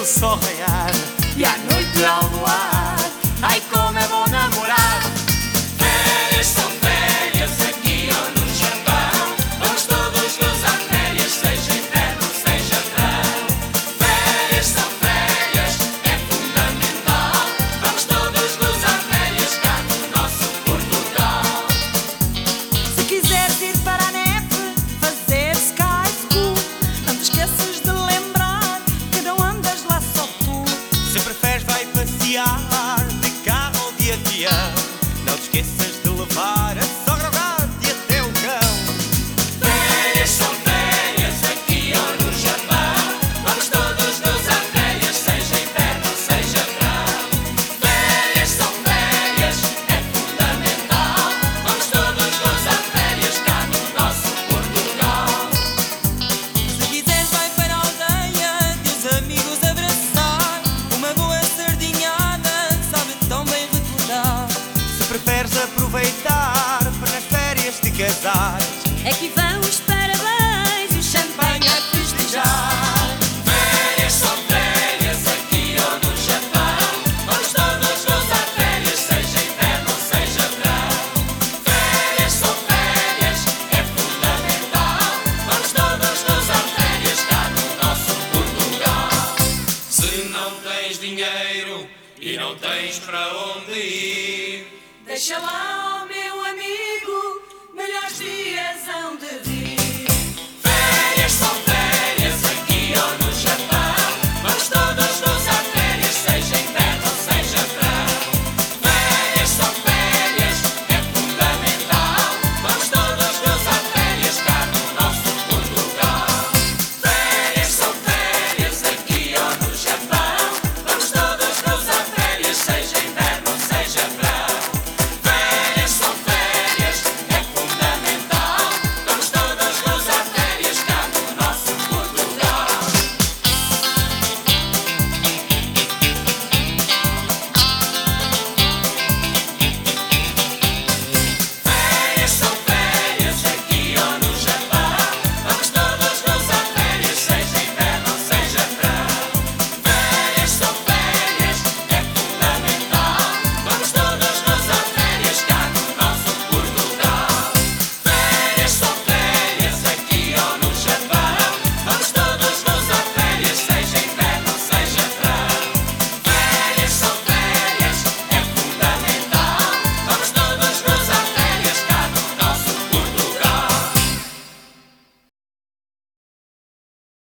o sol raiar e à noite ao luar. Ai, como é bom namorar. Férias são férias aqui ou no Japão. Vamos todos gozar férias, seja inverno, seja verão. Férias são férias, é fundamental. Vamos todos gozar férias cá no nosso Portugal. Se quiseres ir para a neve, fazer sky school, não te esqueças de lembrar que não andas lá só tu. Se preferes vai passear de carro ou de avião, não te esqueças de levar a sogra, o gato e até o cão. Férias são férias aqui ou no Japão. Vamos todos gozar férias, seja inverno, seja verão. Férias são férias, é fundamental. Vamos todos gozar férias cá no nosso Portugal. Se quiseres vai para a aldeia, teus amigos abraçar, uma boa sardinhada que sabe tão bem recordar. Se preferes aproveitar para nas férias te casares, Aqui vão os parabéns, o champanhe a festejar. Férias são férias aqui ou no Japão. Vamos todos gozar férias, seja inverno, seja verão. Férias são férias, é fundamental. Vamos todos gozar férias cá no nosso Portugal. Se não tens dinheiro e não tens para onde ir, Deixa lá, oh meu amigo, melhores dias hão de